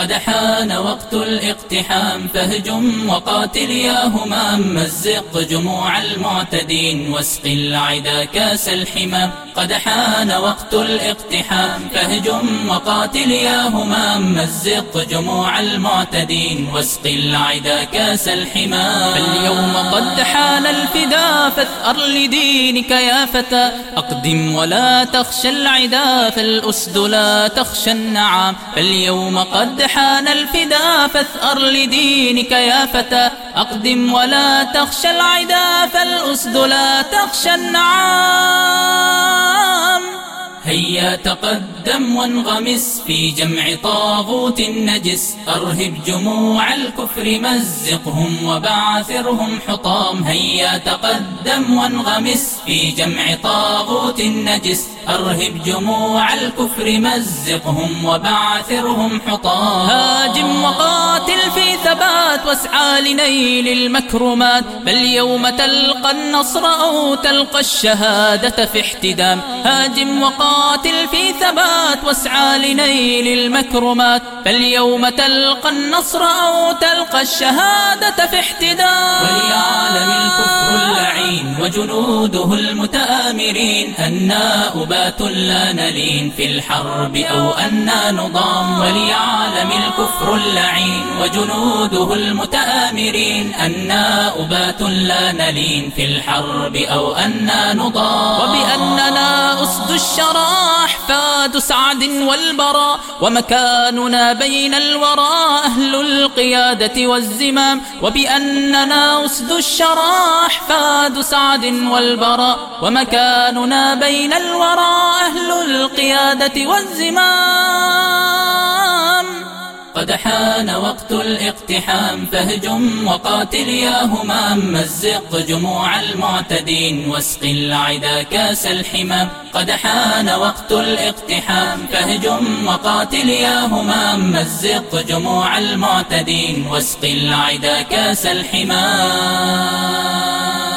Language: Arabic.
قد حان وقت الاقتحام فاهجم وقاتل يا همام، مزق جموع المعتدين واسق العدا كاس الحمام. قد حان وقت الاقتحام فاهجم وقاتل يا همام، مزق جموع المعتدين واسق العدا كاس الحمام. فاليوم قد حان الفدا فاثأر لدينك يا فتى، أقدم ولا تخشى العدا فالأسد لا تخشى النعام. فاليوم قد حان الفدا فاثأر لدينك يا فتى، أقدم ولا تخشى العدا فالأسد لا تخشى النعام. هيا تقدم وانغمس في جمع طاغوت نجس، أرهب جموع الكفر مزقهم وبعثرهم حطام. هيا تقدم وانغمس في جمع طاغوت نجس، أرهب جموع الكفر مزقهم وبعثرهم حطام. هاجم وقاتل في ثبات واسعى لنيل المكرمات، فاليوم تلقى النصر أو تلقى الشهادة في احتدام. هاجم وقاتل في ثبات واسعى لنيل المكرمات، فاليوم تلقى النصر أو تلقى الشهادة في احتدام. وليعلم الكفر اللعين وجنوده المتآمرين أنا أبات لا نلين في الحرب أو أنا نضام. وليعلم الكفر اللعين وجنوده المتآمرين أنا أبات لا نلين في الحرب أو أنا نضام. وبأننا أسد الشرى أحفاد سعد والبراء، ومكاننا بين الورى أهل القيادة والزمام. وبأننا أسد الشرى أحفاد سعد والبراء، ومكاننا بين الورى أهل القيادة والزمام. قد حان وقت الاقتحام فاهجم وقاتل يا همام، مزق جموع المعتدين واسق العدا كاس الحمام. قد حان وقت الاقتحام فاهجم وقاتل يا همام، مزق جموع المعتدين واسق العدا كاس الحمام.